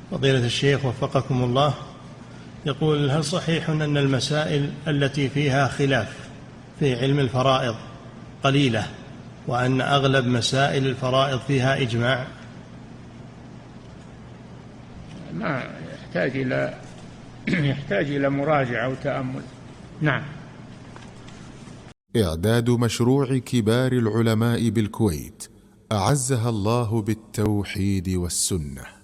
فضيلة الشيخ وفقكم الله، يقول: هل صحيح أن المسائل التي فيها خلاف في علم الفرائض قليلة، وأن أغلب مسائل الفرائض فيها إجماع؟ ما يحتاج إلى مراجعة وتأمل. نعم. إعداد مشروع كبار العلماء بالكويت أعزها الله بالتوحيد والسنة.